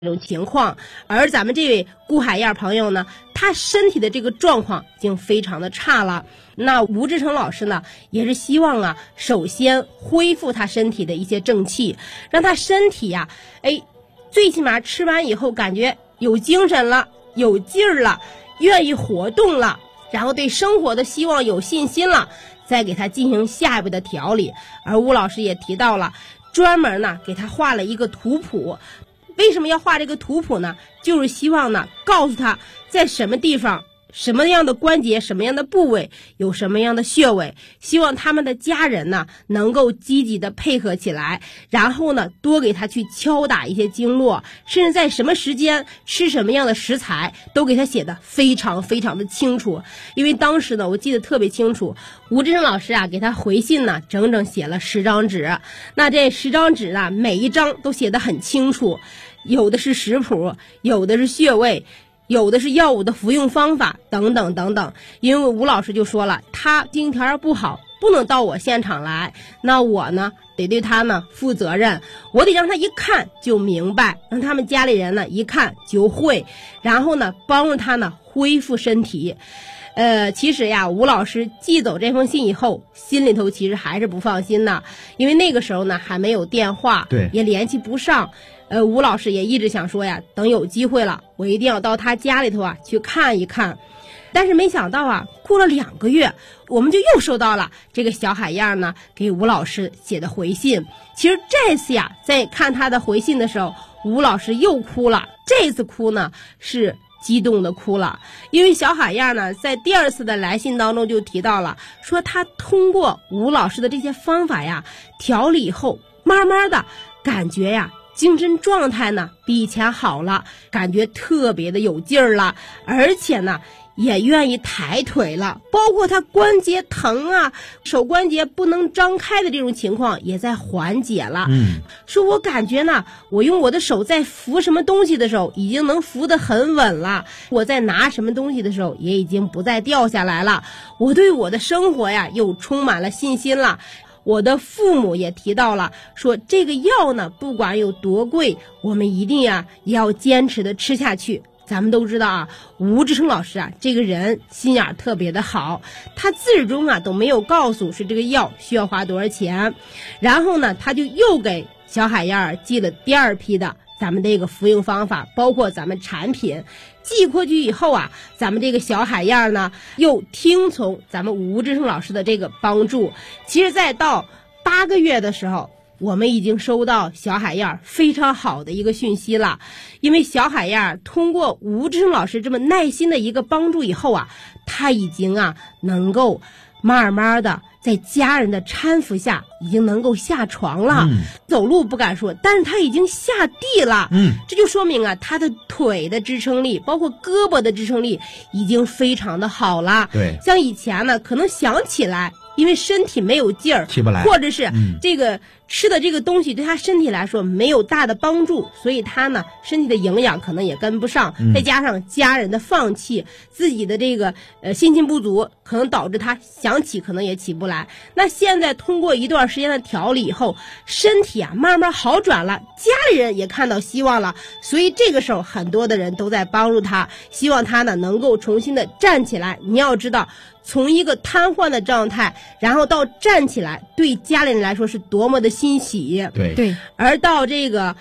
这种情况。而咱们这位顾海燕朋友呢，他身体的这个状况已经非常的差了。那吴志成老师呢，也是希望啊，首先恢复他身体的一些正气，让他身体呀，最起码吃完以后感觉有精神了，有劲儿了，愿意活动了，然后对生活的希望有信心了，再给他进行下一步的调理。而吴老师也提到了，专门呢给他画了一个图谱。为什么要画这个图谱呢？就是希望呢告诉他在什么地方，什么样的关节，什么样的部位有什么样的穴位，希望他们的家人呢能够积极的配合起来，然后呢多给他去敲打一些经络，甚至在什么时间吃什么样的食材都给他写的非常非常的清楚。因为当时呢我记得特别清楚，吴志成老师啊给他回信呢整整写了10张纸，那这10张纸啊每一张都写得很清楚，有的是食谱，有的是穴位，有的是药物的服用方法等等等等。因为吴老师就说了，他经济条件不好，不能到我现场来，那我呢得对他呢负责任，我得让他一看就明白，让他们家里人呢一看就会，然后呢帮助他呢恢复身体。其实呀，吴老师寄走这封信以后，心里头其实还是不放心的，因为那个时候呢还没有电话， 对， 也联系不上。吴老师也一直想说呀，等有机会了，我一定要到他家里头啊去看一看。但是没想到啊，过了2个月，我们就又收到了这个小海燕呢给吴老师写的回信。其实这次呀，在看他的回信的时候，吴老师又哭了。这次哭呢是激动的哭了，因为小海燕呢在第2次的来信当中就提到了，说他通过吴老师的这些方法呀调理以后，慢慢的感觉呀精神状态呢比以前好了，感觉特别的有劲儿了，而且呢也愿意抬腿了，包括他关节疼啊，手关节不能张开的这种情况也在缓解了。说我感觉呢，我用我的手在扶什么东西的时候已经能扶得很稳了，我在拿什么东西的时候也已经不再掉下来了，我对我的生活呀又充满了信心了。我的父母也提到了，说这个药呢不管有多贵，我们一定呀也要坚持的吃下去。咱们都知道啊，吴志成老师啊这个人心眼特别的好，他自始终啊都没有告诉是这个药需要花多少钱，然后呢他就又给小海燕寄了第2批的咱们这个服用方法，包括咱们产品。寄过去以后啊，咱们这个小海燕呢又听从咱们吴志成老师的这个帮助。其实再到8个月的时候，我们已经收到小海燕非常好的一个讯息了。因为小海燕通过吴志成老师这么耐心的一个帮助以后啊，他已经啊能够慢慢的在家人的搀扶下已经能够下床了，走路不敢说，但是他已经下地了。这就说明啊，他的腿的支撑力，包括胳膊的支撑力已经非常的好了。 对， 像以前呢，可能想起来，因为身体没有劲儿， 起不来， 或者是这个吃的这个东西对他身体来说没有大的帮助，所以他呢身体的营养可能也跟不上，再加上家人的放弃，自己的这个心情不足，可能导致他想起可能也起不来。那现在通过一段时间的调理以后，身体啊慢慢好转了，家里人也看到希望了，所以这个时候很多的人都在帮助他，希望他呢能够重新的站起来。你要知道，从一个瘫痪的状态，然后到站起来，对家里人来说是多么的欣喜。 对。 而到这个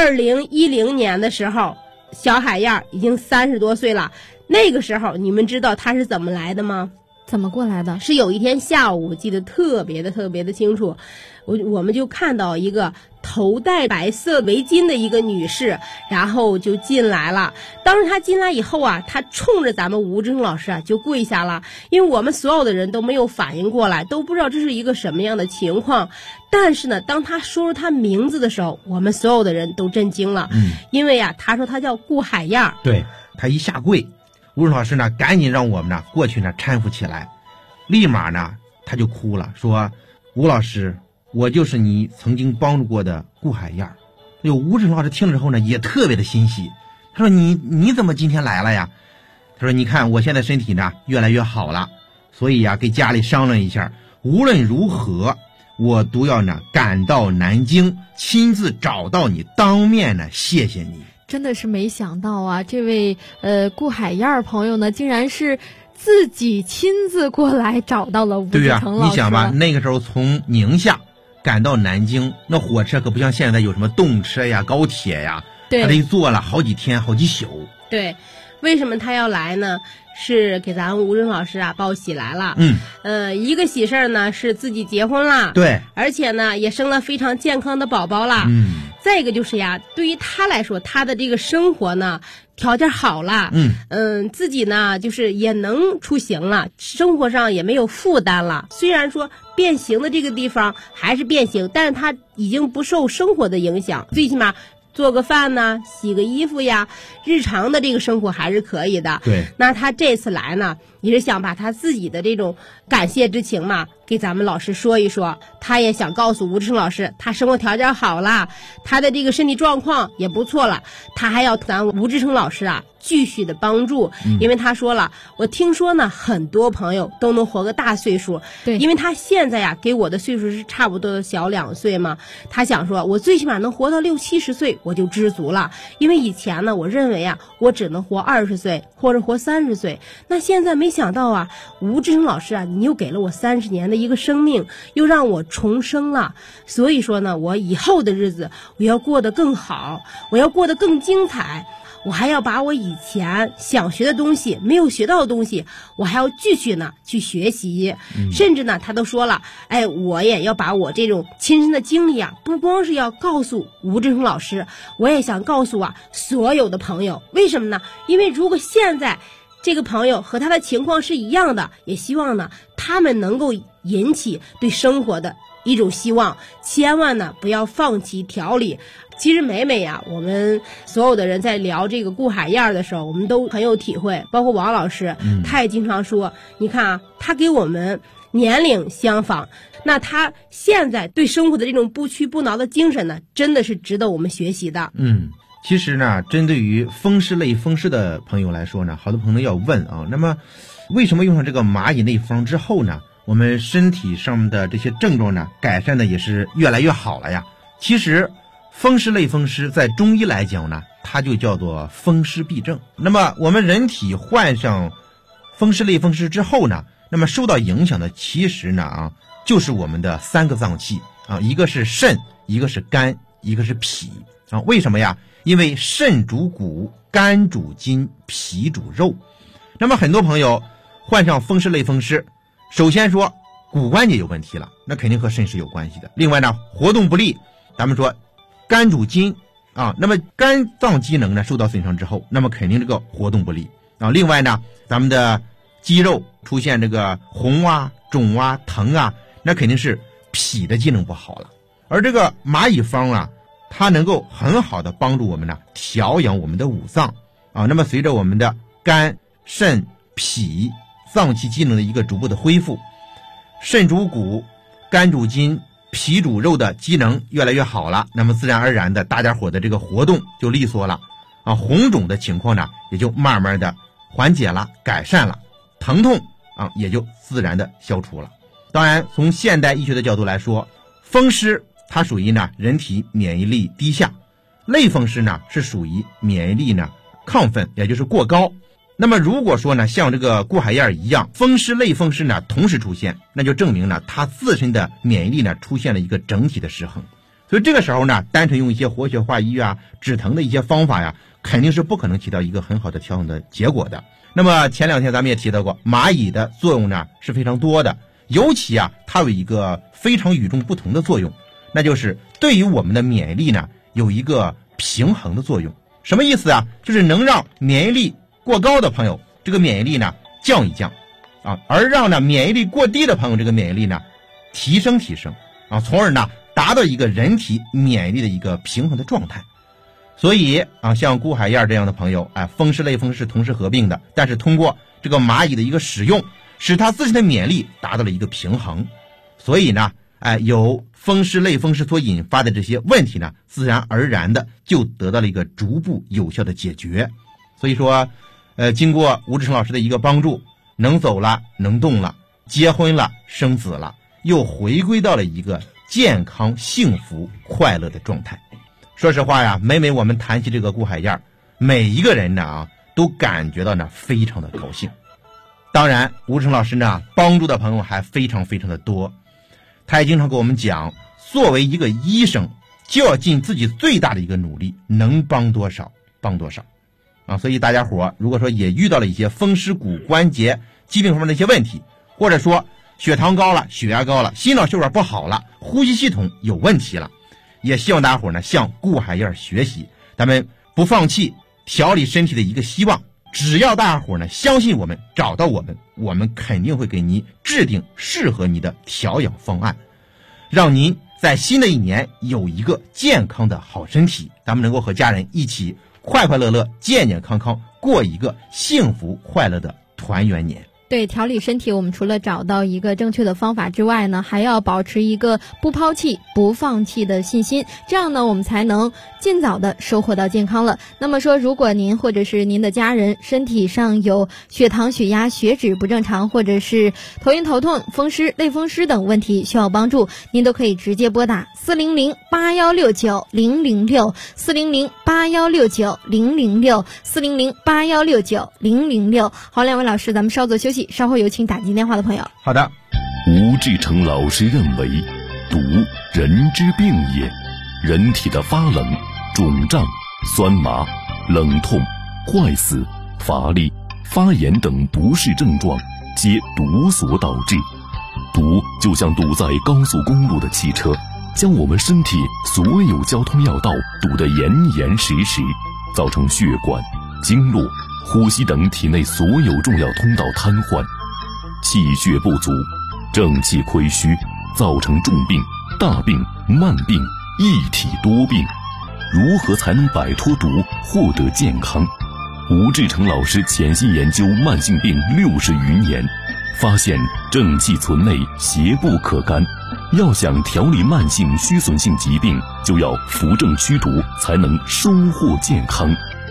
2010年的时候，小海燕已经30多岁了。那个时候，你们知道她是怎么来的吗？ 怎么过来的？ 是有一天下午，我记得特别的清楚，我们就看到一个头戴白色围巾的一个女士，然后就进来了。当时她进来以后啊，她冲着咱们吴志成老师啊就跪下了，因为我们所有的人都没有反应过来，都不知道这是一个什么样的情况。但是呢，当她说出她名字的时候，我们所有的人都震惊了。因为啊，她说她叫顾海燕。 对，她一下跪，吴志成老师呢赶紧让我们呢过去呢搀扶起来，立马呢她就哭了，说吴老师，我就是你曾经帮助过的顾海燕。吴志成老师听了之后呢也特别的欣喜，他说你怎么今天来了呀？他说你看我现在身体呢越来越好了，所以呀给家里商量一下，无论如何我都要呢赶到南京，亲自找到你，当面呢谢谢你。 真的是没想到啊，这位顾海燕朋友呢，竟然是自己亲自过来找到了吴志诚老师。 你想吧，那个时候从宁夏赶到南京，那火车可不像现在有什么动车呀、高铁呀，他得坐了好几天、好几宿。 对，为什么他要来呢？是给咱吴志诚老师啊报喜来了。一个喜事儿呢是自己结婚了， 对， 而且呢也生了非常健康的宝宝了。再一个就是呀，对于他来说，他的这个生活呢条件好了，自己呢就是也能出行了，生活上也没有负担了。虽然说变形的这个地方还是变形，但是他已经不受生活的影响，最起码做个饭呢，洗个衣服呀，日常的这个生活还是可以的。 对， 那他这次来呢，也是想把他自己的这种感谢之情嘛，给咱们老师说一说。他也想告诉吴志诚老师，他生活条件好了，他的这个身体状况也不错了，他还要咱吴志诚老师啊继续的帮助。因为他说了，我听说呢，很多朋友都能活个大岁数。 对， 因为他现在呀给我的岁数是差不多小2岁嘛，他想说我最起码能活到60、70岁我就知足了。因为以前呢，我认为啊，我只能活20岁或者活30岁，那现在没想到啊，吴志诚老师啊，你又给了我30年的一个生命，又让我重生了。所以说呢，我以后的日子我要过得更好，我要过得更精彩，我还要把我以前想学的东西没有学到的东西，我还要继续呢去学习。甚至呢他都说了，我也要把我这种亲身的经历啊，不光是要告诉吴志诚老师，我也想告诉所有的朋友。为什么呢？因为如果现在这个朋友和他的情况是一样的，也希望呢他们能够引起对生活的一种希望，千万呢不要放弃调理。其实每呀，我们所有的人在聊这个顾海燕的时候，我们都很有体会，包括王老师，他也经常说，你看啊，他给我们年龄相仿，那他现在对生活的这种不屈不挠的精神呢，真的是值得我们学习的。 其实呢，针对于风湿类风湿的朋友来说呢，好多朋友要问啊，那么为什么用上这个蚂蚁内方之后呢，我们身体上的这些症状呢，改善的也是越来越好了呀？其实风湿类风湿在中医来讲呢，它就叫做风湿痹症。那么我们人体患上风湿类风湿之后呢，那么受到影响的其实呢就是我们的3个脏器啊，一个是肾，一个是肝，一个是脾啊。为什么呀？因为肾主骨，肝主筋，脾主肉。那么很多朋友患上风湿类风湿，首先说骨关节有问题了，那肯定和肾是有关系的。另外呢，活动不利，咱们说肝主筋啊，那么肝脏机能呢受到损伤之后，那么肯定这个活动不利啊。另外呢，咱们的肌肉出现这个红啊、肿啊、疼啊，那肯定是脾的机能不好了。而这个蚂蚁方啊，它能够很好的帮助我们呢调养我们的五脏啊。那么随着我们的肝、肾、脾脏器机能的一个逐步的恢复，肾主骨，肝主筋，脾主肉的机能越来越好了，那么自然而然的大家伙的这个活动就利索了啊，红肿的情况呢也就慢慢的缓解了、改善了，疼痛啊也就自然的消除了。当然从现代医学的角度来说，风湿它属于呢人体免疫力低下，类风湿呢是属于免疫力呢亢奋，也就是过高。那么如果说呢像这个顾海燕一样，风湿类风湿呢同时出现，那就证明呢它自身的免疫力呢出现了一个整体的失衡。所以这个时候呢，单纯用一些活血化瘀啊、止疼的一些方法呀，肯定是不可能起到一个很好的调养的结果的。那么前2天咱们也提到过，蚂蚁的作用呢是非常多的，尤其啊它有一个非常与众不同的作用，那就是对于我们的免疫力呢有一个平衡的作用。什么意思啊？就是能让免疫力过高的朋友这个免疫力呢降一降啊，而让呢免疫力过低的朋友这个免疫力呢提升啊，从而呢达到一个人体免疫力的一个平衡的状态。所以啊，像顾海燕这样的朋友，风湿类风湿同时合并的，但是通过这个蚂蚁的一个使用，使他自身的免疫力达到了一个平衡。所以呢，由风湿类风湿所引发的这些问题呢，自然而然的就得到了一个逐步有效的解决。所以说，经过吴志诚老师的一个帮助，能走了，能动了，结婚了，生子了，又回归到了一个健康、幸福、快乐的状态。 说实话呀，每我们谈起这个顾海燕，每一个人呢都感觉到呢非常的高兴。当然，吴成老师呢帮助的朋友还非常的多，他也经常跟我们讲，作为一个医生，就要尽自己最大的一个努力，能帮多少帮多少啊。所以大家伙如果说也遇到了一些风湿骨关节疾病方面的一些问题，或者说血糖高了、血压高了、心脑血管不好了、呼吸系统有问题了，也希望大家伙呢向顾海燕学习，咱们不放弃调理身体的一个希望。只要大家伙呢相信我们，找到我们，我们肯定会给您制定适合你的调养方案，让您在新的一年有一个健康的好身体，咱们能够和家人一起快快乐乐、健健康康过一个幸福快乐的团圆年。 对，调理身体，我们除了找到一个正确的方法之外呢，还要保持一个不抛弃、不放弃的信心，这样呢，我们才能尽早的收获到健康了。那么说，如果您或者是您的家人身体上有血糖、血压、血脂不正常，或者是头晕头痛、风湿、类风湿等问题需要帮助，您都可以直接拨打400-8169-006 400-8169-006 400-8169-006。好，两位老师，咱们稍作休息，稍后有请打进电话的朋友。 好的。 吴志成老师认为，毒人之病也，人体的发冷、肿胀、酸麻、冷痛、坏死、乏力、发炎等不适症状，皆毒所导致。毒就像堵在高速公路的汽车，将我们身体所有交通要道堵得严严实实，造成血管、经络、呼吸等体内所有重要通道瘫痪，气血不足，正气亏虚，造成重病、大病、慢病，一体多病。如何才能摆脱毒，获得健康？吴志成老师潜心研究慢性病60余年，发现正气存内，邪不可干。要想调理慢性虚损性疾病，就要扶正驱毒，才能收获健康。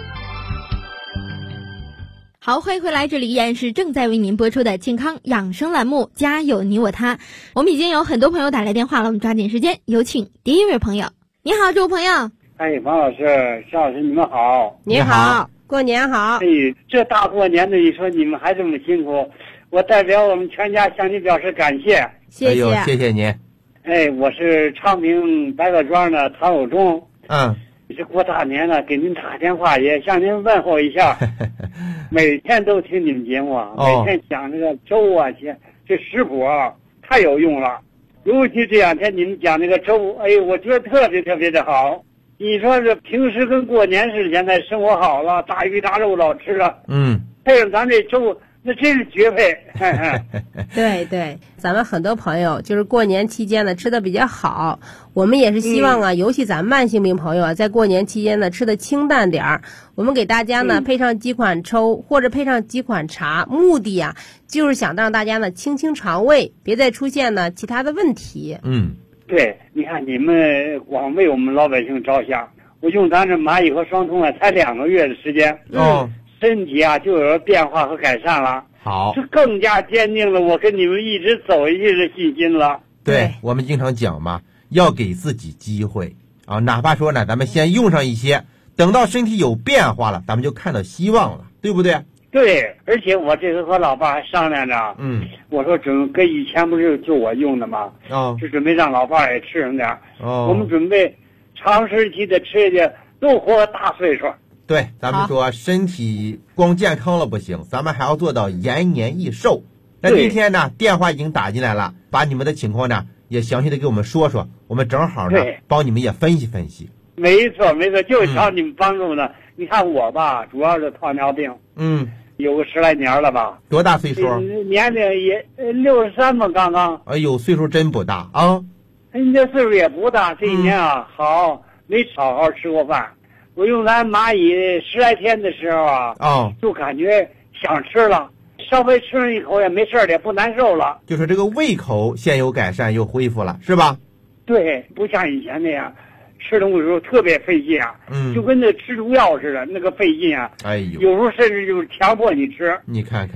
好，欢迎回来，这里依然是正在为您播出的健康养生栏目，家有你我他。我们已经有很多朋友打来电话了，我们抓紧时间，有请第一位朋友。你好，这位朋友。 哎，王老师、夏老师，你们好。 你好，过年好。 哎，这大过年的，你说你们还这么辛苦，我代表我们全家向你表示感谢。 谢谢， 谢谢您。 哎，我是昌平白鹤庄的唐有忠。这过大年了，给您打电话也向您问候一下。每天都听你们节目啊，每天讲这个粥啊，这食谱啊太有用了。尤其这两天你们讲那个粥，哎，我觉得特别的好。你说这平时跟过年似的，现在生活好了，大鱼大肉老吃了，配上咱这粥，那真是绝配。 对对，咱们很多朋友就是过年期间呢吃的比较好，我们也是希望啊，尤其咱慢性病朋友啊，在过年期间呢吃的清淡点儿。我们给大家呢配上几款粥或者配上几款茶，目的啊就是想让大家呢清肠胃，别再出现呢其他的问题。 对，你看你们光为我们老百姓着想，我用咱这蚂蚁和双通啊，才2个月的时间，身体啊就有了变化和改善了。 好， 这更加坚定了我跟你们一直走下去的信心了。 对，我们经常讲嘛，要给自己机会啊，哪怕说呢，咱们先用上一些，等到身体有变化了，咱们就看到希望了，对不对？ 对，而且我这次和老爸还商量着，我说跟以前不是就我用的吗？就准备让老爸也吃上点。我们准备长时期的吃下去，都活个大岁数。 对，咱们说身体光健康了不行，咱们还要做到延年益寿。那今天呢，电话已经打进来了，把你们的情况呢也详细的给我们说说，我们正好呢帮你们也分析分析。 没错，就瞧你们帮助呢。你看我吧，主要是糖尿病，有个10来年了吧。 多大岁数？ 年龄也63嘛，刚刚。 哎呦，岁数真不大啊！ 你这岁数也不大，这一年啊，好没好好吃过饭。我用咱蚂蚁10来天的时候啊，就感觉想吃了，稍微吃了一口也没事儿，也不难受了。 就是这个胃口先有改善，又恢复了，是吧？ 对，不像以前那样。吃东西的时候特别费劲啊，就跟那吃毒药似的，那个费劲啊。哎呦，有时候甚至就是强迫你吃。 你看看，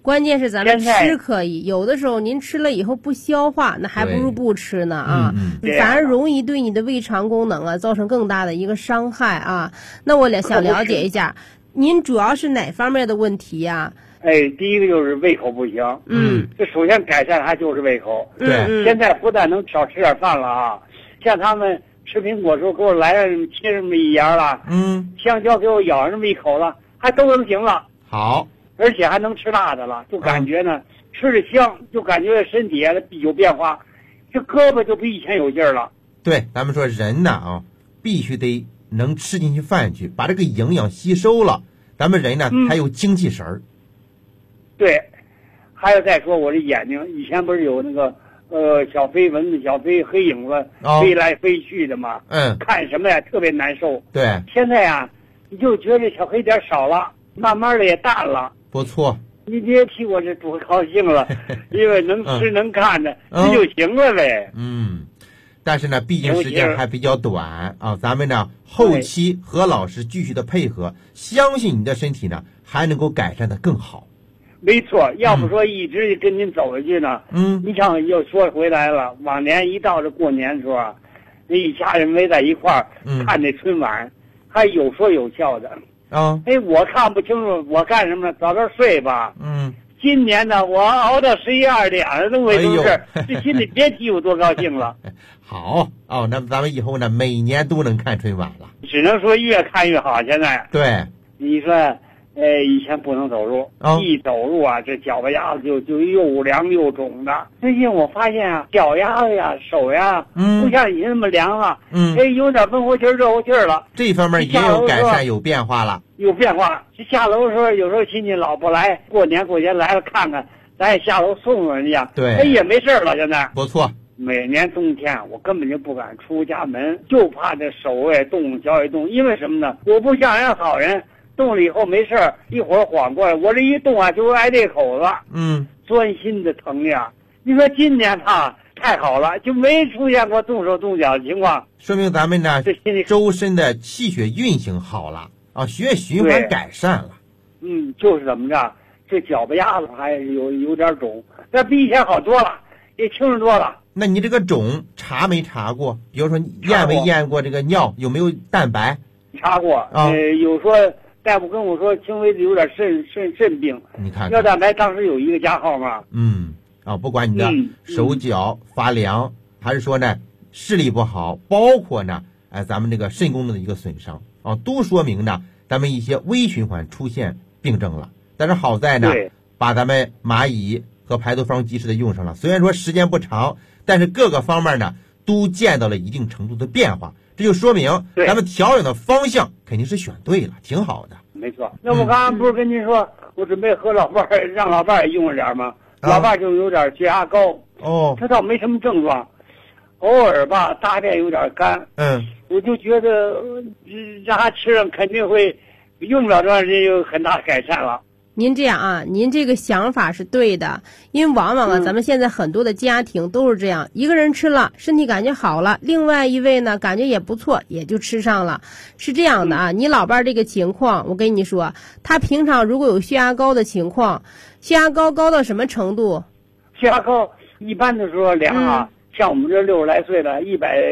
关键是咱们吃可以，有的时候您吃了以后不消化，那还不如不吃呢啊，反而容易对你的胃肠功能啊造成更大的一个伤害啊。那我想了解一下，您主要是哪方面的问题呀？ 第一个就是胃口不行。这首先改善它就是胃口。 对， 现在不但能少吃点饭了啊，像他们吃苹果的时候给我来了切这么一牙了，香蕉给我咬上这么一口了，还都能行了。 好。 而且还能吃辣的了，就感觉呢，吃着香，就感觉身体有变化，这胳膊就比以前有劲儿了。 对，咱们说人呢必须得能吃进去饭去，把这个营养吸收了，咱们人呢才有精气神儿。 对，还有再说我这眼睛，以前不是有那个小飞蚊子、小飞黑影子飞来飞去的嘛，看什么呀特别难受。 对， 现在呀，你就觉得小黑点少了，慢慢的也淡了。 不错， 你别替我这多高兴了，因为能吃能看的这就行了呗。 但是呢，毕竟时间还比较短啊，咱们呢后期和老师继续的配合，相信你的身体呢还能够改善的更好。 没错，要不说一直跟您走下去呢。你像又说回来了，往年一到这过年的时候啊，这一家人围在一块儿看那春晚，还有说有笑的。我看不清楚，我干什么呢？早点睡吧。今年呢，我熬到11、2点了都没什么事，这心里别提有多高兴了。 好那么咱们以后呢，每年都能看春晚了。 只能说越看越好。现在对， 你说，以前不能走路，一走路啊，这脚巴丫子就又凉又肿的。最近我发现啊，脚丫子呀、手呀，不像以前那么凉了，有点温乎气儿、热乎气儿了。 这方面也有改善，有变化了。 有变化。下楼的时候，有时候亲戚老不来，过年来了看看，咱也下楼送送人家。 对， 也没事了。现在不错。 每年冬天我根本就不敢出家门，就怕这手也动，脚也动。因为什么呢？我不像人好人。动了以后没事儿，一会儿缓过来，我这一动啊就挨这口子，钻心的疼呀！你说今年太好了，就没出现过动手动脚的情况， 说明咱们呢周身的气血运行好了啊，血液循环改善了。 就是怎么着，这脚巴丫子还有点肿，但比以前好多了，也轻松多了。 那你这个肿查没查过？比如说验没验过这个尿有没有蛋白？ 查过，有说。大夫跟我说，轻微的有点肾病。你看，尿蛋白当时有一个加号嘛。 不管你的手脚发凉，还是说呢视力不好，包括呢咱们这个肾功能的一个损伤都说明呢咱们一些微循环出现病症了。但是好在呢，把咱们蚂蚁和排毒方及时的用上了。虽然说时间不长，但是各个方面呢都见到了一定程度的变化。这就说明咱们调养的方向肯定是选对了，挺好的。 没错。那我刚刚不是跟您说，我准备和老伴儿让老伴儿用着点吗？老伴儿就有点血压高，他倒没什么症状，偶尔吧大便有点干。我就觉得让他吃上肯定会用不了多长时间有很大改善了。 您这样啊，您这个想法是对的，因为往往啊，咱们现在很多的家庭都是这样，一个人吃了，身体感觉好了，另外一位呢感觉也不错，也就吃上了，是这样的啊。你老伴儿这个情况，我跟你说，他平常如果有血压高的情况，血压高到什么程度？ 血压高一般的时候量像我们这60来岁的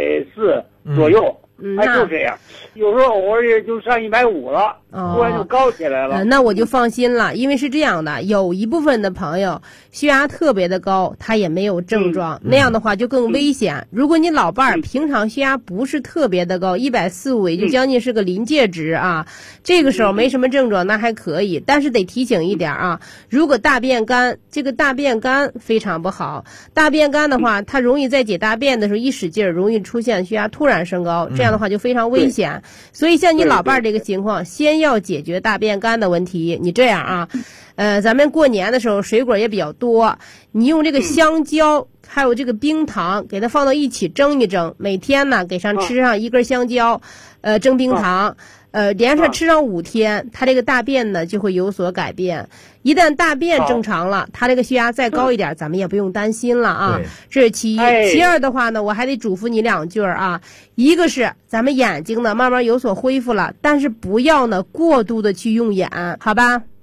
140左右。就这样，有时候偶尔也就上150了，突然就高起来了。 那我就放心了，因为是这样的，有一部分的朋友血压特别的高，他也没有症状，那样的话就更危险。如果你老伴儿平常血压不是特别的高，140-145也就将近是个临界值啊，这个时候没什么症状那还可以，但是得提醒一点啊，如果大便干，这个大便干非常不好，大便干的话，它容易在解大便的时候一使劲儿，容易出现血压突然升高，这样的话就非常危险。所以像你老伴儿这个情况，先要解决大便干的问题。你这样啊，咱们过年的时候水果也比较多，你用这个香蕉还有这个冰糖给它放到一起蒸一蒸，每天呢给上吃上1根香蕉，蒸冰糖，连着吃上5天，它这个大便呢就会有所改变。一旦大便正常了，它这个血压再高一点，咱们也不用担心了啊。这是其一。其二的话呢，我还得嘱咐你2句啊。一个是咱们眼睛呢慢慢有所恢复了，但是不要呢过度的去用眼，好吧？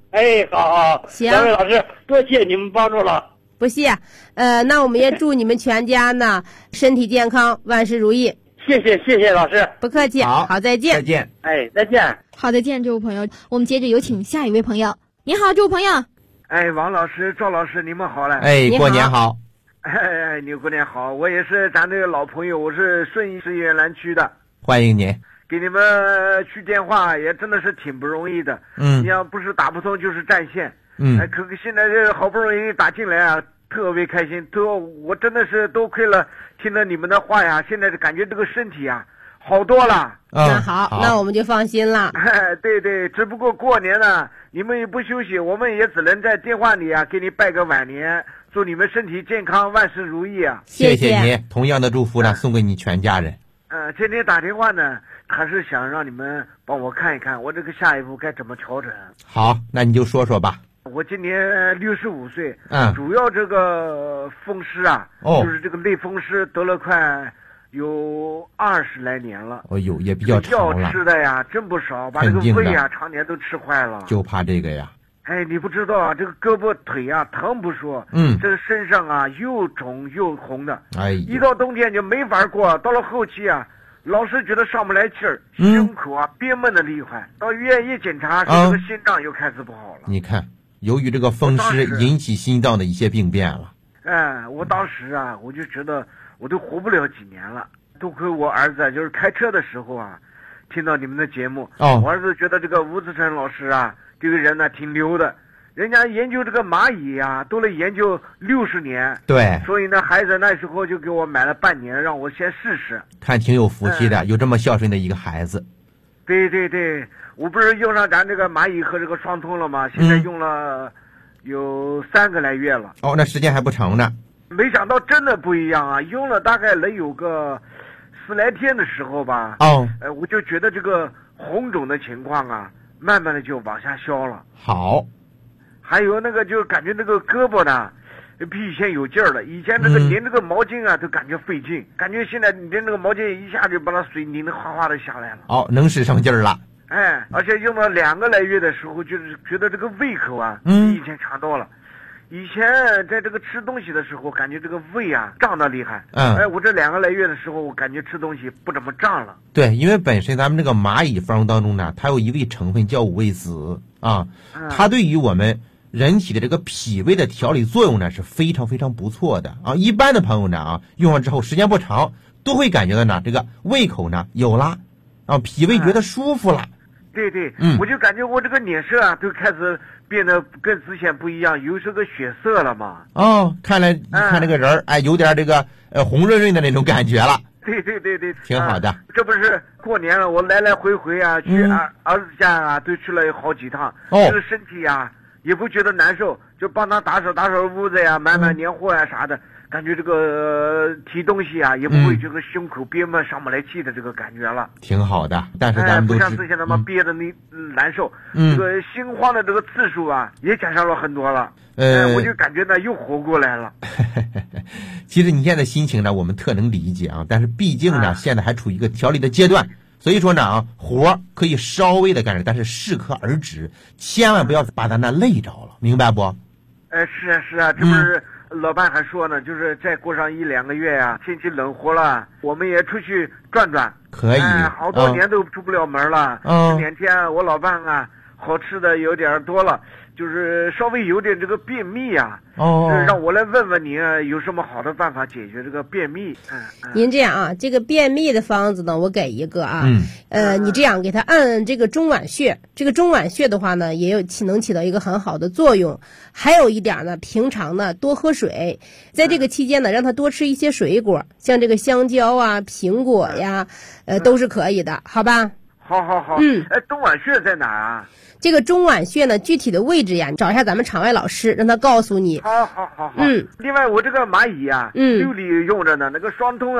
哎，好， 行， 两位老师，多谢你们帮助了。 不谢。那我们也祝你们全家呢身体健康，万事如意。 谢谢老师， 不客气。好，再见。 再见。 哎，再见。 好，再见，这位朋友。我们接着有请下一位朋友。你好，这位朋友。 哎，王老师、赵老师，你们好嘞！ 哎，过年好。 哎，你过年好，我也是咱这个老朋友，我是顺义市越南区的， 欢迎您。 给你们去电话也真的是挺不容易的。你要不是打不通就是占线。可现在这好不容易打进来啊，特别开心，我真的是多亏了听了你们的话呀，现在感觉这个身体啊好多了。 那好，那我们就放心了。 对，只不过过年呢，你们也不休息，我们也只能在电话里啊给你拜个晚年，祝你们身体健康，万事如意啊！ 谢谢您，同样的祝福呢，送给你全家人。 今天打电话呢，还是想让你们帮我看一看，我这个下一步该怎么调整。 好，那你就说说吧。 我今年65岁，主要这个风湿啊，就是这个类风湿得了快有20来年了。 哦呦，也比较长了。 药吃的呀，真不少，把这个胃啊常年都吃坏了。 就怕这个呀。 哎，你不知道啊，这个胳膊腿啊疼不说，这个身上啊又肿又红的。哎，一到冬天就没法过，到了后期啊，老是觉得上不来气儿，胸口啊憋闷的厉害。到医院一检查，说这个心脏又开始不好了。 你看，由于这个风湿引起心脏的一些病变了。 我当时啊，我就觉得我都活不了几年了。多亏我儿子就是开车的时候啊，听到你们的节目，我儿子觉得这个吴志成老师啊，这个人呢挺牛的，人家研究这个蚂蚁啊，都得研究60年。 对， 所以呢，孩子那时候就给我买了半年，让我先试试。 看挺有福气的，有这么孝顺的一个孩子。 对，我不是用上咱这个蚂蚁和这个双通了吗？现在用了有3个来月了。 那时间还不长呢。 没想到真的不一样啊！用了大概能有个10来天的时候吧。我就觉得这个红肿的情况啊，慢慢的就往下消了。 好， 还有那个就感觉那个胳膊呢，比以前有劲儿了。以前这个拧这个毛巾啊，都感觉费劲，感觉现在你这个毛巾一下就把它水拧得哗哗的下来了。 能使上劲儿了。 而且用了2个来月的时候，就是觉得这个胃口啊，比以前强多了。以前在这个吃东西的时候，感觉这个胃啊胀得厉害。我这2个来月的时候，我感觉吃东西不怎么胀了。 对，因为本身咱们这个蚂蚁方当中呢，它有一味成分叫五味子啊，它对于我们人体的这个脾胃的调理作用呢是非常非常不错的啊。一般的朋友呢用完之后时间不长，都会感觉到呢这个胃口呢有了脾胃觉得舒服了。 对，我就感觉我这个脸色啊都开始变得跟之前不一样，有这个血色了嘛。 看来一看这个人有点这个红润润的那种感觉了。 对， 挺好的。 这不是过年了，我来来回回啊去儿子家啊都去了好几趟。这个身体啊也不觉得难受，就帮他打扫屋子呀，买年货呀啥的。感觉这个提东西啊，也不会这个胸口憋闷上不来气的这个感觉了， 挺好的。但是咱们都不像之前那么憋的难受，这个心慌的这个次数啊也减少了很多了。我就感觉呢又活过来了。 其实你现在心情呢，我们特能理解啊，但是毕竟呢，现在还处于一个调理的阶段，所以说呢活可以稍微的干着，但是适可而止，千万不要把咱那累着了，明白不？ 是啊，这不是。老伴还说呢，就是再过上1、2个月呀，天气冷和了，我们也出去转转。 可以。 好多年都出不了门了。这2天我老伴啊，好吃的有点多了，就是稍微有点这个便秘啊。让我来问问你有什么好的办法解决这个便秘？ 您这样啊，这个便秘的方子呢，我给一个啊。你这样给他按这个中脘穴，这个中脘穴的话呢，也能起到一个很好的作用。还有一点呢，平常呢多喝水，在这个期间呢，让他多吃一些水果，像这个香蕉啊、苹果呀，都是可以的，好吧？ 好。中脘穴在哪儿啊？ 这个中脘穴呢，具体的位置呀，找一下咱们场外老师，让他告诉你。 好。另外我这个蚂蚁啊，6里用着呢，那个双通啊，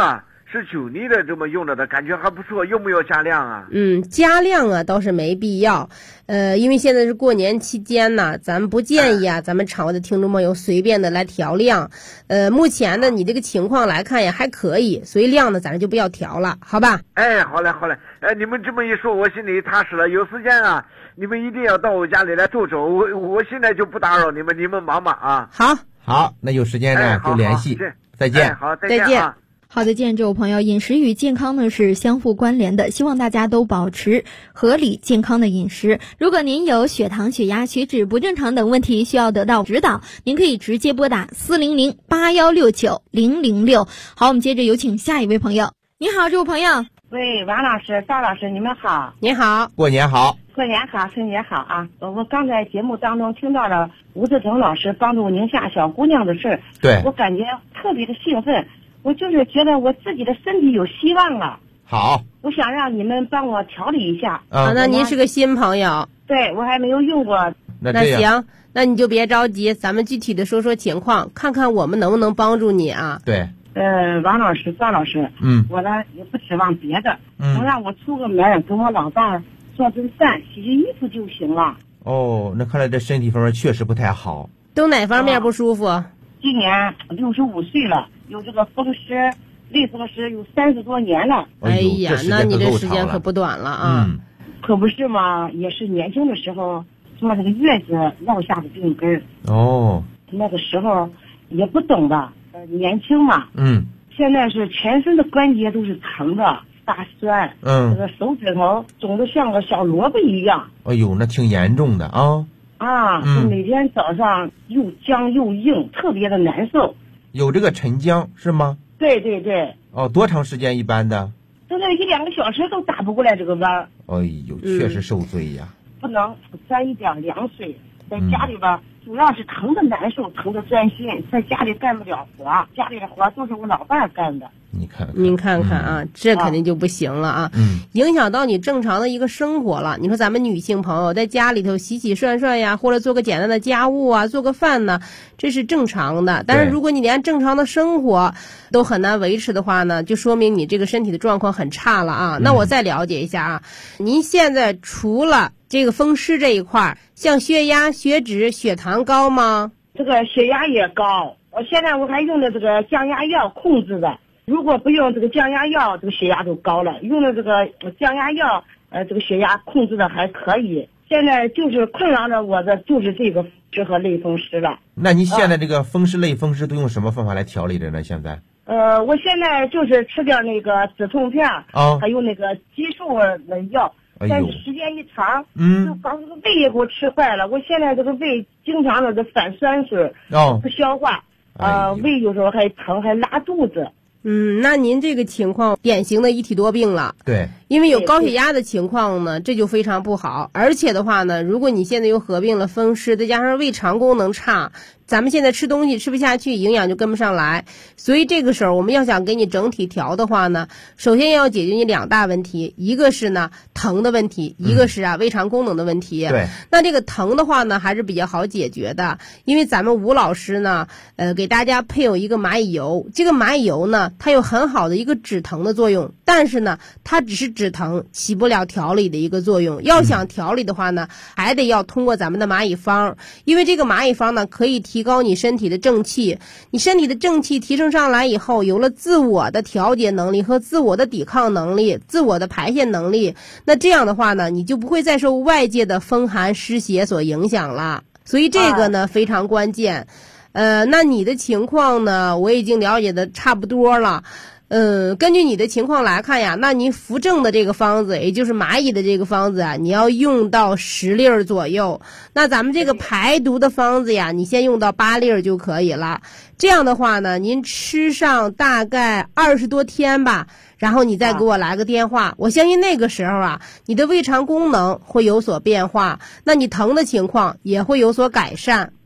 19粒的这么用着的，感觉还不错，用不要加量啊？ 加量啊倒是没必要，因为现在是过年期间呢，咱们不建议啊，咱们场外的听众朋友随便的来调量。目前呢，你这个情况来看呀还可以，所以量呢咱就不要调了，好吧？ 哎，好嘞，你们这么一说，我心里踏实了。有时间啊，你们一定要到我家里来走走，我现在就不打扰你们，你们忙吧啊。 好，那有时间呢就联系，再见。 好，再见啊。 好的，见这位朋友，饮食与健康呢是相互关联的，希望大家都保持合理健康的饮食。如果您有血糖、血压、血脂不正常等问题需要得到指导，您可以直接拨打400-8169-006。好，我们接着有请下一位朋友。你好，这位朋友。 喂，王老师、赵老师，你们好。 你好， 过年好。 过年好，春节好啊！我刚在节目当中听到了吴志成老师帮助宁夏小姑娘的事儿， 对， 我感觉特别的兴奋。我就是觉得我自己的身体有希望了。 好， 我想让你们帮我调理一下。 那您是个新朋友。 对，我还没有用过。 那行，那你就别着急，咱们具体的说说情况，看看我们能不能帮助你啊。 对。 王老师、赵老师，我呢也不指望别的，能让我出个门跟我老伴儿做顿饭、洗洗衣服就行了。 哦，那看来这身体方面确实不太好。 都哪方面不舒服？ 今年65岁了，有这个风湿、类风湿有30多年了。 哎呀，那你这时间可不短了啊！ 可不是嘛，也是年轻的时候做这个月子落下的病根。 哦， 那个时候也不懂的。年轻嘛，现在是全身的关节都是疼的，发酸，这个手指头肿得像个小萝卜一样。 哎呦，那挺严重的啊！ 每天早上又僵又硬，特别的难受。 有这个晨僵是吗？ 对对对。 哦，多长时间一般的？ 真的1-2个小时都打不过来这个弯。 哎呦，确实受罪呀！ 不能沾一点凉水，在家里边。主要是疼的难受，疼的钻心，在家里干不了活，家里的活都是我老伴儿干的。 您看看啊，这肯定就不行了啊，影响到你正常的一个生活了。你说咱们女性朋友在家里头洗洗涮涮呀，或者做个简单的家务啊，做个饭呢，这是正常的。但是如果你连正常的生活都很难维持的话呢，就说明你这个身体的状况很差了啊。那我再了解一下啊，您现在除了这个风湿这一块，像血压、血脂、血糖高吗？ 这个血压也高，现在我还用的这个降压药控制的。如果不用这个降压药，这个血压都高了。用了这个降压药，这个血压控制的还可以。现在就是困扰着我的就是这个适合类风湿了。 那您现在这个风湿类风湿都用什么方法来调理的呢？现在？ 我现在就是吃点那个止痛片，还有那个激素的药。但是时间一长，就把这个胃也给我吃坏了。我现在这个胃经常的反酸水，不消化，胃有时候还疼，还拉肚子。 那您这个情况典型的一体多病了。 对， 因为有高血压的情况呢，这就非常不好。而且的话呢，如果你现在又合并了风湿，再加上胃肠功能差，咱们现在吃东西吃不下去，营养就跟不上来。所以这个时候我们要想给你整体调的话呢，首先要解决你2大问题，一个是呢疼的问题，一个是胃肠功能的问题。 对， 那这个疼的话呢还是比较好解决的，因为咱们吴老师呢给大家配有一个蚂蚁油。这个蚂蚁油呢它有很好的一个止疼的作用，但是呢它只是止疼，起不了调理的一个作用。要想调理的话呢，还得要通过咱们的蚂蚁方，因为这个蚂蚁方呢可以提高你身体的正气，你身体的正气提升上来以后，有了自我的调节能力和自我的抵抗能力，自我的排泄能力，那这样的话呢，你就不会再受外界的风寒湿邪所影响了。所以这个呢非常关键。那你的情况呢我已经了解的差不多了。根据你的情况来看呀，那您扶正的这个方子，也就是蚂蚁的这个方子啊，你要用到10粒左右。那咱们这个排毒的方子呀，你先用到8粒就可以了。这样的话呢，您吃上大概20多天吧，然后你再给我来个电话，我相信那个时候啊，你的胃肠功能会有所变化，那你疼的情况也会有所改善。